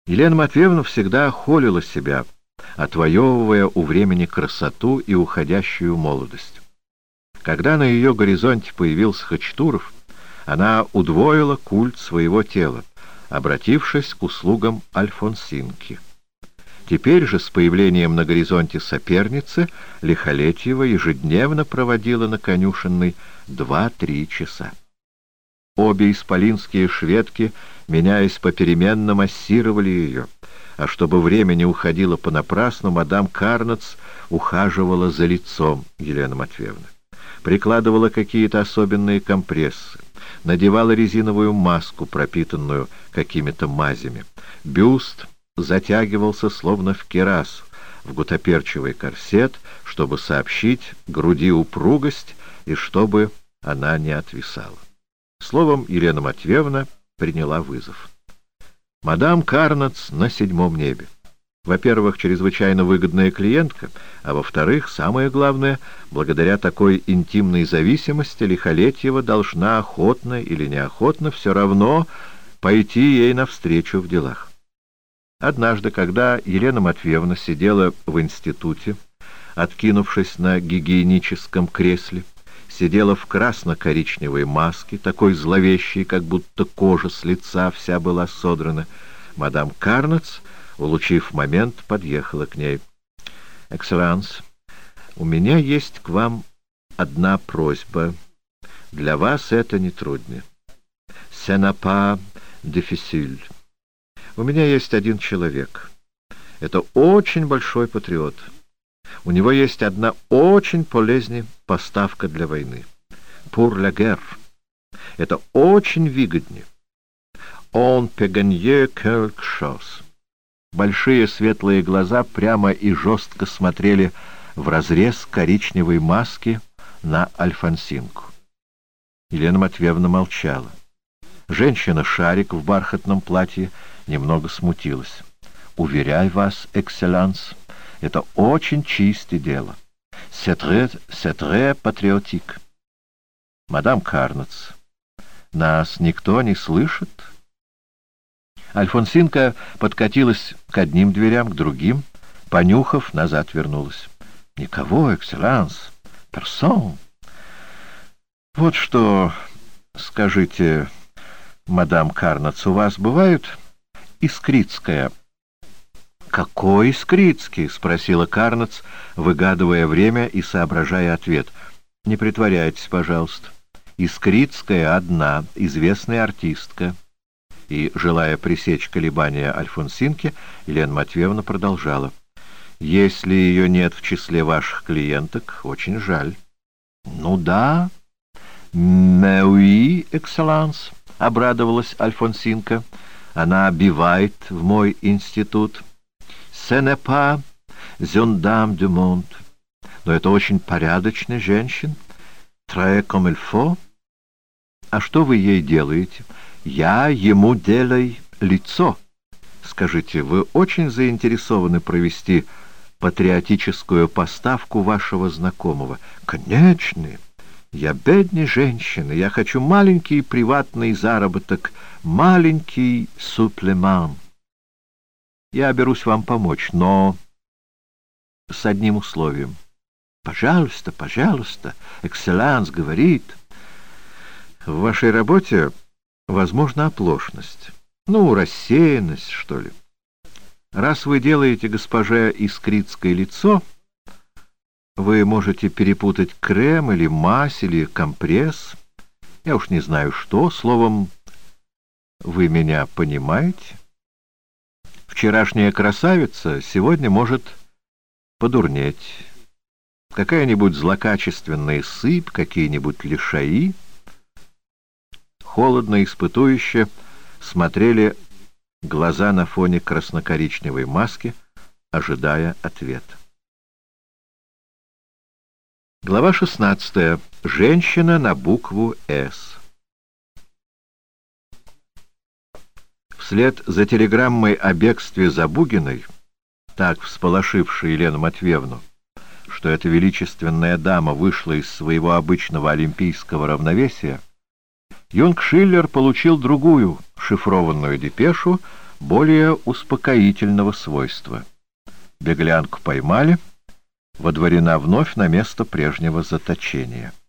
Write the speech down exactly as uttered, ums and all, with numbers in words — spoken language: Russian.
Елена Матвеевна всегда холила себя, отвоевывая у времени красоту и уходящую молодость. Когда на ее горизонте появился Хачатуров, она удвоила культ своего тела, обратившись к услугам Альфонсинки. Теперь же, с появлением на горизонте соперницы, Лихолетьева ежедневно проводила на конюшенной два-три часа. Обе исполинские шведки, меняясь попеременно, массировали ее, а чтобы время не уходило понапрасну, мадам Карнац ухаживала за лицом Елены Матвеевны, прикладывала какие-то особенные компрессы, надевала резиновую маску, пропитанную какими-то мазями. Бюст затягивался словно в кирасу, в гутоперчивый корсет, чтобы сообщить груди упругость и чтобы она не отвисала. Словом, Елена Матвеевна приняла вызов. Мадам Карнац на седьмом небе. Во-первых, чрезвычайно выгодная клиентка, а во-вторых, самое главное, благодаря такой интимной зависимости Лихолетьева должна охотно или неохотно все равно пойти ей навстречу в делах. Однажды, когда Елена Матвеевна сидела в институте, откинувшись на гигиеническом кресле, сидела в красно-коричневой маске, такой зловещей, как будто кожа с лица вся была содрана, мадам Карнац, улучив момент, подъехала к ней. «Экселленс, у меня есть к вам одна просьба. Для вас это не трудно. Ce n'est pas difficile. У меня есть один человек. Это очень большой патриот. У него есть одна очень полезная поставка для войны. Pour la guerre. Это очень выгоднее. On peut gagner quelque chose». Большие светлые глаза прямо и жестко смотрели вразрез коричневой маски на Альфонсинку. Елена Матвеевна молчала. Женщина-шарик в бархатном платье немного смутилась. «Уверяю вас, экселленс, это очень чистое дело. C'est très, c'est très patriotique. Мадам Карнац, нас никто не слышит?» Альфонсинка подкатилась к одним дверям, к другим, понюхав, назад вернулась. «Никого, экселленс, персон. Вот что, скажите, мадам Карнац, у вас бывают искритская?» «Какой искритский?» — спросила Карнац, выгадывая время и соображая ответ. «Не притворяйтесь, пожалуйста. Искритская одна, известная артистка». И, желая пресечь колебания Альфонсинки, Елена Матвеевна продолжала. «Если ее нет в числе ваших клиенток, очень жаль». «Ну да, mais oui, excellence», — обрадовалась Альфонсинка. «Она бивает в мой институт. Ce n'est pas une dame du monde. Но это очень порядочная женщина. Très comme il faut. А что вы ей делаете?» «Я ему делаю лицо. Скажите, вы очень заинтересованы провести патриотическую поставку вашего знакомого?» «Конечно. Я бедная женщина. Я хочу маленький приватный заработок, маленький суплеман. Я берусь вам помочь, но с одним условием». «Пожалуйста, пожалуйста, экселленс говорит». «В вашей работе возможно оплошность. Ну, рассеянность, что ли. Раз вы делаете госпоже Искритское лицо, вы можете перепутать крем или мазь или компресс. Я уж не знаю что. Словом, вы меня понимаете? Вчерашняя красавица сегодня может подурнеть. Какая-нибудь злокачественная сыпь, какие-нибудь лишаи». Холодно, испытующе смотрели глаза на фоне красно-коричневой маски, ожидая ответа. Глава шестнадцатая. Женщина на букву «С». Вслед за телеграммой о бегстве Забугиной, так всполошившей Елену Матвеевну, что эта величественная дама вышла из своего обычного олимпийского равновесия, Юнгшиллер получил другую шифрованную депешу, более успокоительного свойства. Беглянку поймали, водворена вновь на место прежнего заточения.